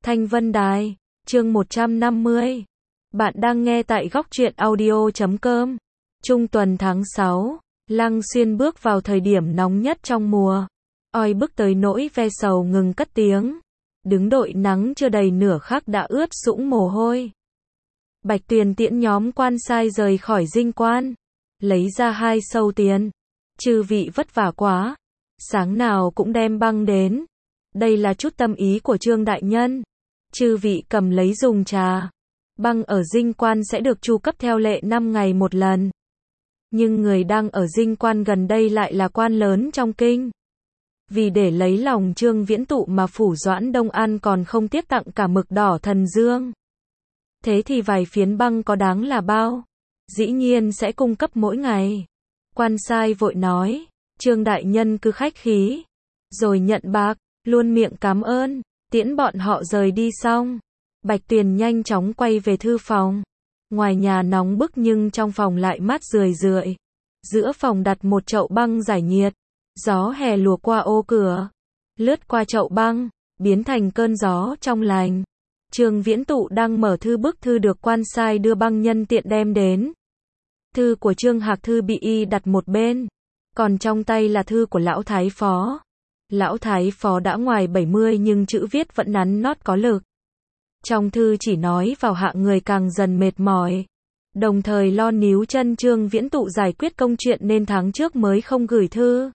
Thanh Vân Đài, chương 150. Bạn đang nghe tại góc truyện audio.com. Trung tuần tháng 6, Lăng Xuyên bước vào thời điểm nóng nhất trong mùa. Oi bức tới nỗi ve sầu ngừng cất tiếng. Đứng đội nắng chưa đầy nửa khắc đã ướt sũng mồ hôi. Bạch Tuyền tiễn nhóm quan sai rời khỏi dinh quan. Lấy ra 2 sâu tiền. Chư vị vất vả quá. Sáng nào cũng đem băng đến. Đây là chút tâm ý của Trương đại nhân. Chư vị cầm lấy dùng trà. Băng ở dinh quan sẽ được chu cấp theo lệ 5 ngày một lần. Nhưng người đang ở dinh quan gần đây lại là quan lớn trong kinh. Vì để lấy lòng Trương Viễn Tụ mà Phủ Doãn Đông An còn không tiếc tặng cả mực đỏ thần dương. Thế thì vài phiến băng có đáng là bao? Dĩ nhiên sẽ cung cấp mỗi ngày. Quan sai vội nói, Trương đại nhân cứ khách khí. Rồi nhận bạc, luôn miệng cảm ơn, tiễn bọn họ rời đi xong. Bạch Tuyền nhanh chóng quay về thư phòng. Ngoài nhà nóng bức nhưng trong phòng lại mát rười rượi. Giữa phòng đặt một chậu băng giải nhiệt. Gió hè lùa qua ô cửa, lướt qua chậu băng, biến thành cơn gió trong lành. Trương Viễn Tụ đang mở bức thư được quan sai đưa băng nhân tiện đem đến. Thư của Trương Hạc Thư bị y đặt một bên, còn trong tay là thư của Lão Thái Phó. Lão Thái Phó đã ngoài 70 nhưng chữ viết vẫn nắn nót có lực. Trong thư chỉ nói vào hạng người càng dần mệt mỏi, đồng thời lo níu chân Trương Viễn Tụ giải quyết công chuyện nên tháng trước mới không gửi thư.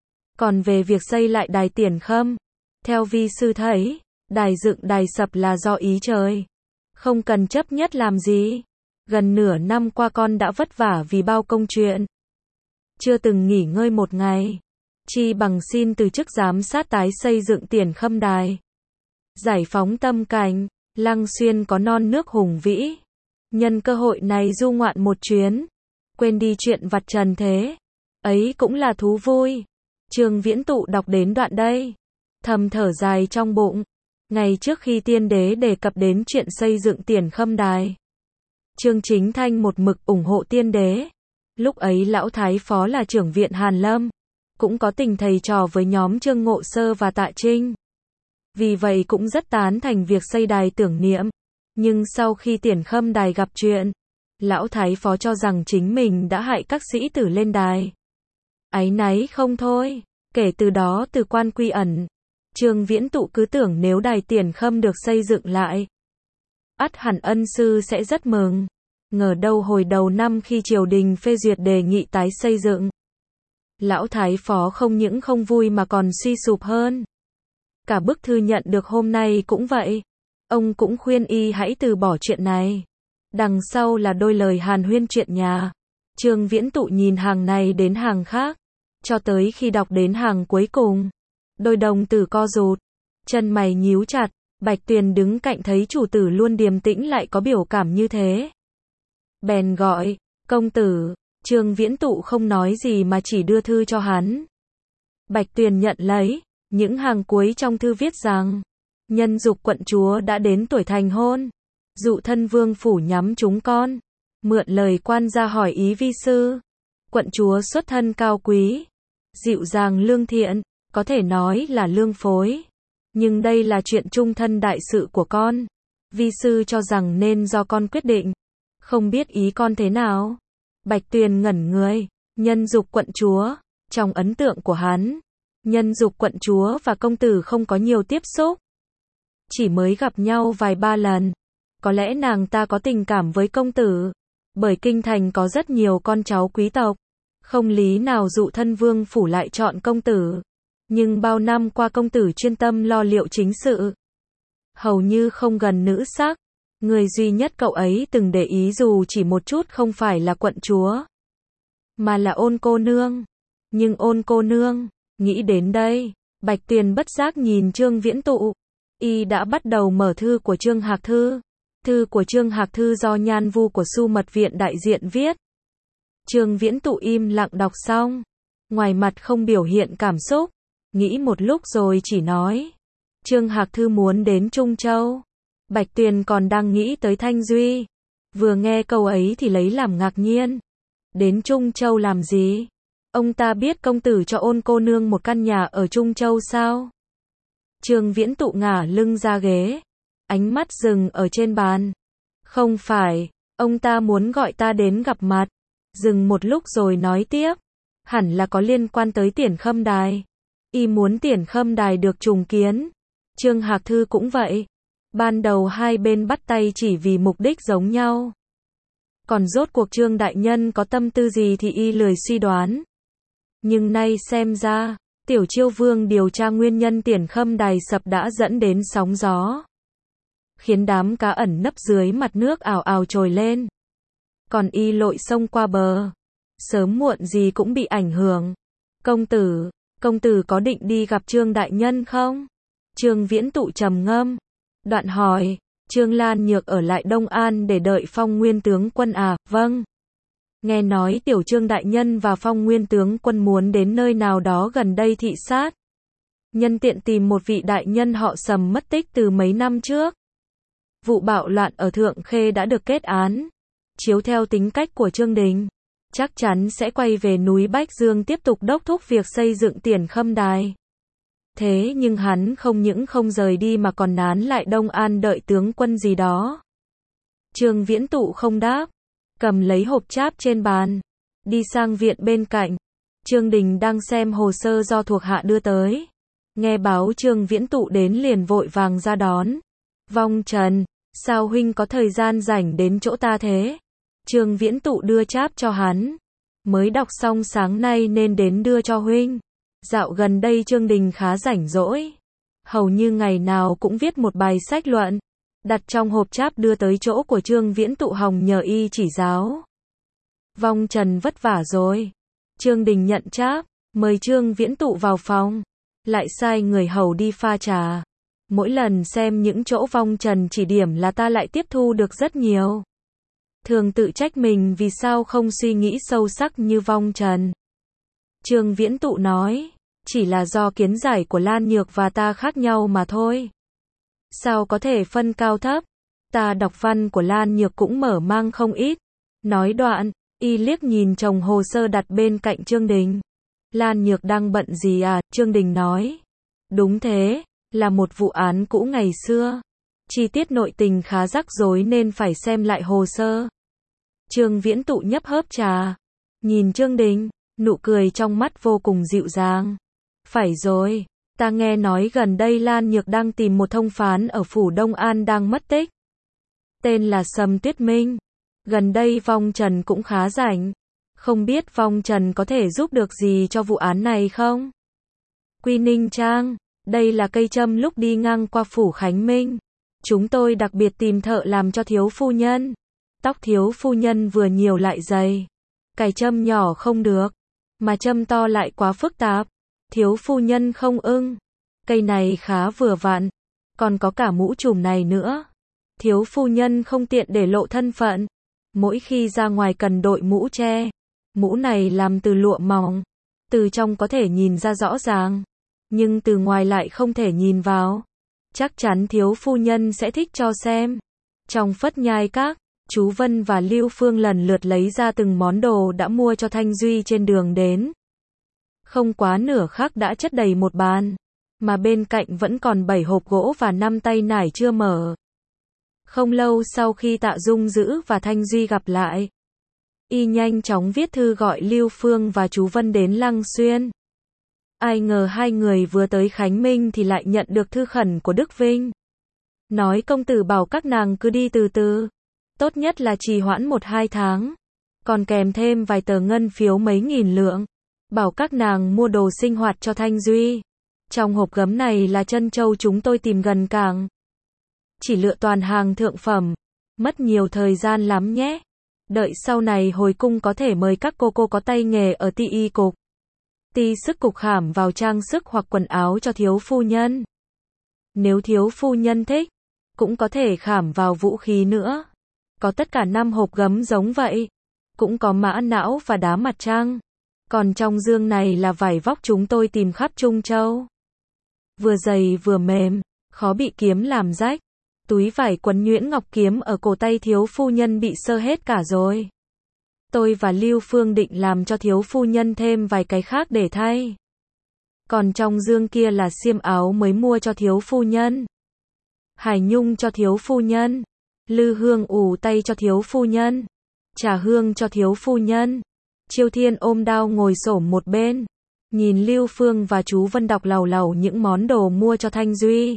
Còn về việc xây lại đài Tiền Khâm, theo vi sư thấy, đài dựng đài sập là do ý trời. Không cần chấp nhất làm gì. Gần nửa năm qua con đã vất vả vì bao công chuyện. Chưa từng nghỉ ngơi một ngày. Chi bằng xin từ chức giám sát tái xây dựng Tiền Khâm đài. Giải phóng tâm cảnh, Lăng Xuyên có non nước hùng vĩ. Nhân cơ hội này du ngoạn một chuyến. Quên đi chuyện vặt trần thế. Ấy cũng là thú vui. Trương Viễn Tụ đọc đến đoạn đây, thầm thở dài trong bụng. Ngày trước khi tiên đế đề cập đến chuyện xây dựng Tiền Khâm đài, Trương Chính Thanh một mực ủng hộ tiên đế. Lúc ấy Lão Thái Phó là trưởng viện Hàn Lâm, cũng có tình thầy trò với nhóm Trương Ngộ Sơ và Tạ Trinh. Vì vậy cũng rất tán thành việc xây đài tưởng niệm. Nhưng sau khi Tiền Khâm đài gặp chuyện, Lão Thái Phó cho rằng chính mình đã hại các sĩ tử lên đài. Áy náy không thôi. Kể từ đó từ quan quy ẩn, Trương Viễn Tụ cứ tưởng nếu đài Tiền Khâm được xây dựng lại, ắt hẳn ân sư sẽ rất mừng. Ngờ đâu hồi đầu năm khi triều đình phê duyệt đề nghị tái xây dựng, Lão Thái Phó không những không vui mà còn suy sụp hơn. Cả bức thư nhận được hôm nay cũng vậy. Ông cũng khuyên y hãy từ bỏ chuyện này. Đằng sau là đôi lời hàn huyên chuyện nhà. Trương Viễn Tụ nhìn hàng này đến hàng khác, cho tới khi đọc đến hàng cuối cùng, đôi đồng tử co rụt, chân mày nhíu chặt. Bạch Tuyền đứng cạnh thấy chủ tử luôn điềm tĩnh lại có biểu cảm như thế, bèn gọi, công tử. Trương Viễn Tụ không nói gì mà chỉ đưa thư cho hắn. Bạch Tuyền nhận lấy, những hàng cuối trong thư viết rằng, nhân dục quận chúa đã đến tuổi thành hôn, dụ thân vương phủ nhắm chúng con, mượn lời quan gia hỏi ý vi sư. Quận chúa xuất thân cao quý, dịu dàng lương thiện, có thể nói là lương phối. Nhưng đây là chuyện chung thân đại sự của con. Vi sư cho rằng nên do con quyết định. Không biết ý con thế nào? Bạch Tuyền ngẩn người. Nhân dục quận chúa. Trong ấn tượng của hắn, nhân dục quận chúa và công tử không có nhiều tiếp xúc. Chỉ mới gặp nhau vài ba lần. Có lẽ nàng ta có tình cảm với công tử. Bởi kinh thành có rất nhiều con cháu quý tộc. Không lý nào dụ thân vương phủ lại chọn công tử. Nhưng bao năm qua công tử chuyên tâm lo liệu chính sự, hầu như không gần nữ sắc. Người duy nhất cậu ấy từng để ý dù chỉ một chút không phải là quận chúa, mà là Ôn cô nương. Nhưng Ôn cô nương, nghĩ đến đây, Bạch Tuyền bất giác nhìn Trương Viễn Tụ. Y đã bắt đầu mở thư của Trương Hạc Thư. Thư của Trương Hạc Thư do Nhan Vu của Su Mật Viện đại diện viết. Trương Viễn Tụ im lặng đọc xong, ngoài mặt không biểu hiện cảm xúc, nghĩ một lúc rồi chỉ nói, Trương Hạc Thư muốn đến Trung Châu. Bạch Tuyền còn đang nghĩ tới Thanh Duy, vừa nghe câu ấy thì lấy làm ngạc nhiên. Đến Trung Châu làm gì? Ông ta biết công tử cho Ôn cô nương một căn nhà ở Trung Châu sao? Trương Viễn Tụ ngả lưng ra ghế, ánh mắt dừng ở trên bàn. Không phải, ông ta muốn gọi ta đến gặp mặt. Dừng một lúc rồi nói tiếp. Hẳn là có liên quan tới Tiền Khâm Đài. Y muốn Tiền Khâm Đài được trùng kiến. Trương Hạc Thư cũng vậy. Ban đầu hai bên bắt tay chỉ vì mục đích giống nhau. Còn rốt cuộc Trương đại nhân có tâm tư gì thì y lười suy đoán. Nhưng nay xem ra, Tiểu Chiêu Vương điều tra nguyên nhân Tiền Khâm Đài sập đã dẫn đến sóng gió, khiến đám cá ẩn nấp dưới mặt nước ào ào trồi lên. Còn y lội sông qua bờ, sớm muộn gì cũng bị ảnh hưởng. Công tử có định đi gặp Trương đại nhân không? Trương Viễn Tụ trầm ngâm, đoạn hỏi, Trương Lan Nhược ở lại Đông An để đợi Phong Nguyên tướng quân à? Vâng. Nghe nói Tiểu Trương đại nhân và Phong Nguyên tướng quân muốn đến nơi nào đó gần đây thị sát. Nhân tiện tìm một vị đại nhân họ Sầm mất tích từ mấy năm trước. Vụ bạo loạn ở Thượng Khê đã được kết án. Chiếu theo tính cách của Trương Đình, chắc chắn sẽ quay về núi Bách Dương tiếp tục đốc thúc việc xây dựng Tiền Khâm Đài. Thế nhưng hắn không những không rời đi mà còn nán lại Đông An đợi tướng quân gì đó. Trương Viễn Tụ không đáp, cầm lấy hộp cháp trên bàn, đi sang viện bên cạnh. Trương Đình đang xem hồ sơ do thuộc hạ đưa tới. Nghe báo Trương Viễn Tụ đến liền vội vàng ra đón. Vong Trần, sao huynh có thời gian rảnh đến chỗ ta thế? Trương Viễn Tụ đưa cháp cho hắn. Mới đọc xong sáng nay nên đến đưa cho huynh. Dạo gần đây Trương Đình khá rảnh rỗi. Hầu như ngày nào cũng viết một bài sách luận. Đặt trong hộp cháp đưa tới chỗ của Trương Viễn Tụ hòng nhờ y chỉ giáo. Vong Trần vất vả rồi. Trương Đình nhận cháp, mời Trương Viễn Tụ vào phòng. Lại sai người hầu đi pha trà. Mỗi lần xem những chỗ Vong Trần chỉ điểm là ta lại tiếp thu được rất nhiều. Thường tự trách mình vì sao không suy nghĩ sâu sắc như Vong Trần. Trương Viễn Tụ nói, chỉ là do kiến giải của Lan Nhược và ta khác nhau mà thôi. Sao có thể phân cao thấp? Ta đọc văn của Lan Nhược cũng mở mang không ít. Nói đoạn, y liếc nhìn chồng hồ sơ đặt bên cạnh Trương Đình. Lan Nhược đang bận gì à? Trương Đình nói. Đúng thế, là một vụ án cũ ngày xưa. Chi tiết nội tình khá rắc rối nên phải xem lại hồ sơ. Trương Viễn Tụ nhấp hớp trà. Nhìn Trương Đình, nụ cười trong mắt vô cùng dịu dàng. Phải rồi, ta nghe nói gần đây Lan Nhược đang tìm một thông phán ở phủ Đông An đang mất tích. Tên là Sầm Tuyết Minh. Gần đây Vong Trần cũng khá rảnh. Không biết Vong Trần có thể giúp được gì cho vụ án này không? Quy Ninh Trang, đây là cây châm lúc đi ngang qua phủ Khánh Minh. Chúng tôi đặc biệt tìm thợ làm cho thiếu phu nhân. Tóc thiếu phu nhân vừa nhiều lại dày. Cài châm nhỏ không được, mà châm to lại quá phức tạp. Thiếu phu nhân không ưng. Cây này khá vừa vặn. Còn có cả mũ trùm này nữa. Thiếu phu nhân không tiện để lộ thân phận. Mỗi khi ra ngoài cần đội mũ che. Mũ này làm từ lụa mỏng. Từ trong có thể nhìn ra rõ ràng. Nhưng từ ngoài lại không thể nhìn vào. Chắc chắn thiếu phu nhân sẽ thích cho xem. Trong Phất Nhai Các, chú Vân và Lưu Phương lần lượt lấy ra từng món đồ đã mua cho Thanh Duy trên đường đến. Không quá nửa khắc đã chất đầy một bàn. Mà bên cạnh vẫn còn 7 hộp gỗ và 5 tay nải chưa mở. Không lâu sau khi Tạ Dung Dữ và Thanh Duy gặp lại, y nhanh chóng viết thư gọi Lưu Phương và chú Vân đến Lăng Xuyên. Ai ngờ hai người vừa tới Khánh Minh thì lại nhận được thư khẩn của Đức Vinh. Nói công tử bảo các nàng cứ đi từ từ. Tốt nhất là trì hoãn 1-2 tháng. Còn kèm thêm vài tờ ngân phiếu mấy nghìn lượng. Bảo các nàng mua đồ sinh hoạt cho Thanh Duy. Trong hộp gấm này là trân châu chúng tôi tìm gần cảng. Chỉ lựa toàn hàng thượng phẩm. Mất nhiều thời gian lắm nhé. Đợi sau này hồi cung có thể mời các cô có tay nghề ở ti y cục. Ti sức cục khảm vào trang sức hoặc quần áo cho thiếu phu nhân. Nếu thiếu phu nhân thích, cũng có thể khảm vào vũ khí nữa. Có tất cả 5 hộp gấm giống vậy. Cũng có mã não và đá mặt trăng. Còn trong dương này là vải vóc chúng tôi tìm khắp Trung Châu. Vừa dày vừa mềm, khó bị kiếm làm rách. Túi vải quấn nhuyễn ngọc kiếm ở cổ tay thiếu phu nhân bị sơ hết cả rồi. Tôi và Lưu Phương định làm cho thiếu phu nhân thêm vài cái khác để thay. Còn trong dương kia là xiêm áo mới mua cho thiếu phu nhân. Hải nhung cho thiếu phu nhân. Lư hương ủ tay cho thiếu phu nhân. Trà hương cho thiếu phu nhân. Chiêu Thiên ôm đao ngồi xổm một bên. Nhìn Lưu Phương và chú Vân đọc lầu lầu những món đồ mua cho Thanh Duy.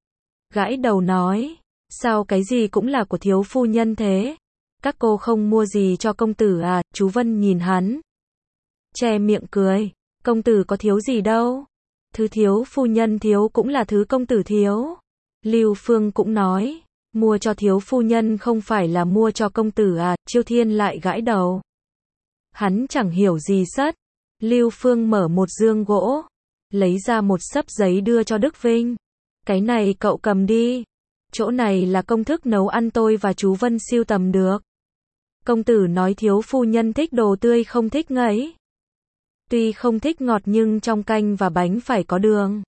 Gãi đầu nói, sao cái gì cũng là của thiếu phu nhân thế? Các cô không mua gì cho công tử à? Chú Vân nhìn hắn. Che miệng cười, công tử có thiếu gì đâu. Thứ thiếu phu nhân thiếu cũng là thứ công tử thiếu. Lưu Phương cũng nói, mua cho thiếu phu nhân không phải là mua cho công tử à? Chiêu Thiên lại gãi đầu. Hắn chẳng hiểu gì sất. Lưu Phương mở một dương gỗ, lấy ra một xấp giấy đưa cho Đức Vinh. Cái này cậu cầm đi. Chỗ này là công thức nấu ăn tôi và chú Vân sưu tầm được. Công tử nói thiếu phu nhân thích đồ tươi không thích ngấy. Tuy không thích ngọt nhưng trong canh và bánh phải có đường.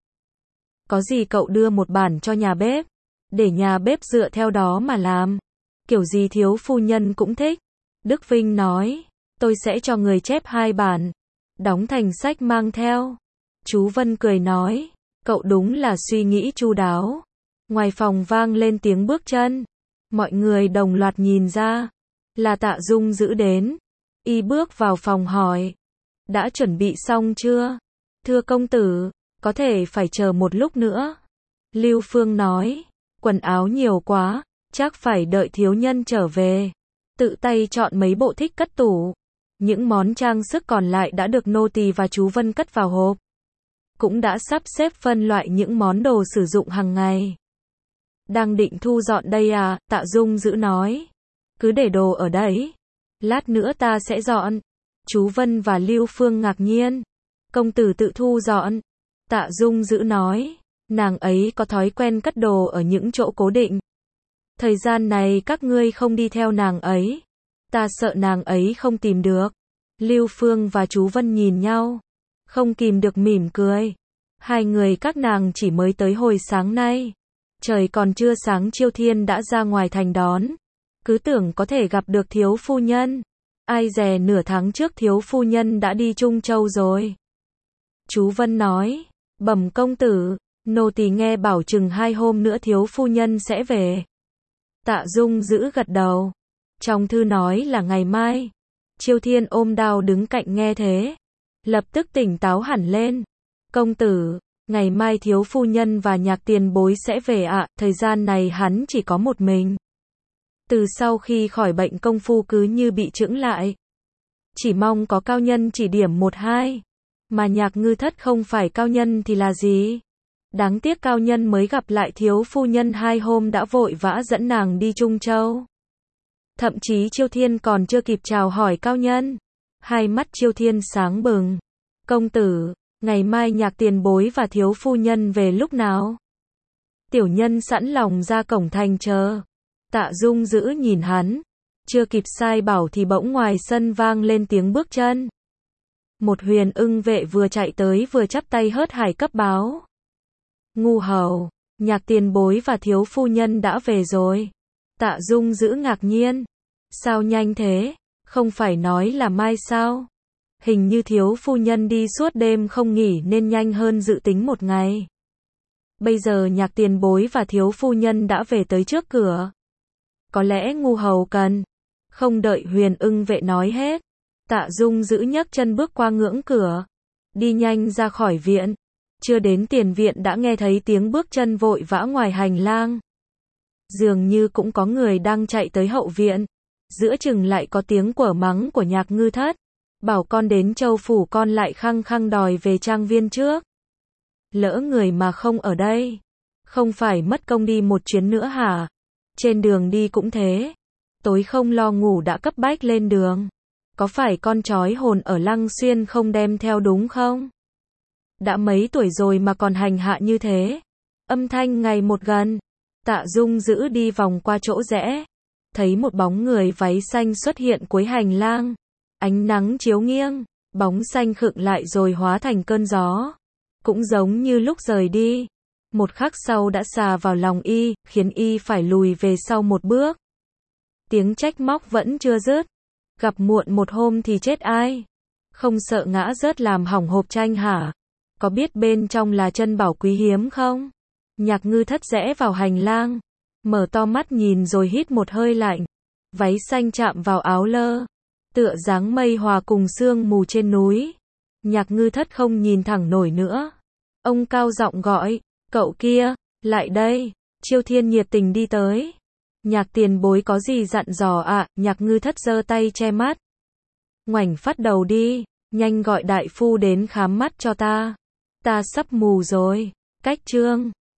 Có gì cậu đưa một bản cho nhà bếp, để nhà bếp dựa theo đó mà làm. Kiểu gì thiếu phu nhân cũng thích. Đức Vinh nói, tôi sẽ cho người chép 2 bản, đóng thành sách mang theo. Chú Vân cười nói, cậu đúng là suy nghĩ chu đáo. Ngoài phòng vang lên tiếng bước chân. Mọi người đồng loạt nhìn ra. Là Tạ Dung giữ đến. Y bước vào phòng hỏi. Đã chuẩn bị xong chưa? Thưa công tử, có thể phải chờ một lúc nữa. Lưu Phương nói, quần áo nhiều quá, chắc phải đợi thiếu nhân trở về. Tự tay chọn mấy bộ thích cất tủ. Những món trang sức còn lại đã được nô tỳ và chú Vân cất vào hộp. Cũng đã sắp xếp phân loại những món đồ sử dụng hàng ngày. Đang định thu dọn đây à? Tạ Dung giữ nói. Cứ để đồ ở đấy. Lát nữa ta sẽ dọn. Chú Vân và Lưu Phương ngạc nhiên. Công tử tự thu dọn. Tạ Dung giữ nói. Nàng ấy có thói quen cất đồ ở những chỗ cố định. Thời gian này các ngươi không đi theo nàng ấy. Ta sợ nàng ấy không tìm được. Lưu Phương và chú Vân nhìn nhau. Không kìm được mỉm cười. Hai người các nàng chỉ mới tới hồi sáng nay. Trời còn chưa sáng Chiêu Thiên đã ra ngoài thành đón. Cứ tưởng có thể gặp được thiếu phu nhân. Ai dè nửa tháng trước thiếu phu nhân đã đi Trung Châu rồi. Chú Vân nói, bẩm công tử, nô tỳ nghe bảo chừng 2 hôm nữa thiếu phu nhân sẽ về. Tạ Dung giữ gật đầu. Trong thư nói là ngày mai. Chiêu Thiên ôm đao đứng cạnh nghe thế. Lập tức tỉnh táo hẳn lên. Công tử, ngày mai thiếu phu nhân và Nhạc tiền bối sẽ về ạ. Thời gian này hắn chỉ có một mình. Từ sau khi khỏi bệnh công phu cứ như bị chững lại. Chỉ mong có cao nhân chỉ điểm 1-2. Mà Nhạc ngư thất không phải cao nhân thì là gì? Đáng tiếc cao nhân mới gặp lại thiếu phu nhân 2 hôm đã vội vã dẫn nàng đi Trung Châu. Thậm chí Chiêu Thiên còn chưa kịp chào hỏi cao nhân. Hai mắt Chiêu Thiên sáng bừng. Công tử, ngày mai Nhạc tiền bối và thiếu phu nhân về lúc nào? Tiểu nhân sẵn lòng ra cổng thành chờ. Tạ Dung giữ nhìn hắn. Chưa kịp sai bảo thì bỗng ngoài sân vang lên tiếng bước chân. Một huyền ưng vệ vừa chạy tới vừa chắp tay hớt hải cấp báo. Ngu hầu, Nhạc tiền bối và thiếu phu nhân đã về rồi. Tạ Dung giữ ngạc nhiên. Sao nhanh thế? Không phải nói là mai sao? Hình như thiếu phu nhân đi suốt đêm không nghỉ nên nhanh hơn dự tính 1 ngày. Bây giờ Nhạc tiền bối và thiếu phu nhân đã về tới trước cửa. Có lẽ ngu hầu cần. Không đợi huyền ưng vệ nói hết. Tạ Dung giữ nhấc chân bước qua ngưỡng cửa. Đi nhanh ra khỏi viện. Chưa đến tiền viện đã nghe thấy tiếng bước chân vội vã ngoài hành lang. Dường như cũng có người đang chạy tới hậu viện. Giữa chừng lại có tiếng quở mắng của Nhạc ngư thất. Bảo con đến Châu phủ con lại khăng khăng đòi về trang viên trước. Lỡ người mà không ở đây. Không phải mất công đi một chuyến nữa hả? Trên đường đi cũng thế. Tối không lo ngủ đã cấp bách lên đường. Có phải con trói hồn ở Lăng Xuyên không đem theo đúng không? Đã mấy tuổi rồi mà còn hành hạ như thế. Âm thanh ngày một gần. Tạ Dung giữ đi vòng qua chỗ rẽ. Thấy một bóng người váy xanh xuất hiện cuối hành lang. Ánh nắng chiếu nghiêng. Bóng xanh khựng lại rồi hóa thành cơn gió. Cũng giống như lúc rời đi. Một khắc sau đã xà vào lòng y, khiến y phải lùi về sau một bước. Tiếng trách móc vẫn chưa dứt. Gặp muộn một hôm thì chết ai? Không sợ ngã rớt làm hỏng hộp tranh hả? Có biết bên trong là chân bảo quý hiếm không? Nhạc ngư thất rẽ vào hành lang, mở to mắt nhìn rồi hít một hơi lạnh. Váy xanh chạm vào áo lơ, tựa dáng mây hòa cùng sương mù trên núi. Nhạc ngư thất không nhìn thẳng nổi nữa. Ông cao giọng gọi, cậu kia, lại đây. Chiêu Thiên nhiệt tình đi tới. Nhạc tiền bối có gì dặn dò ạ? Nhạc ngư thất giơ tay che mắt. Ngoảnh phát đầu đi, nhanh gọi đại phu đến khám mắt cho ta. Ta sắp mù rồi. Cách chương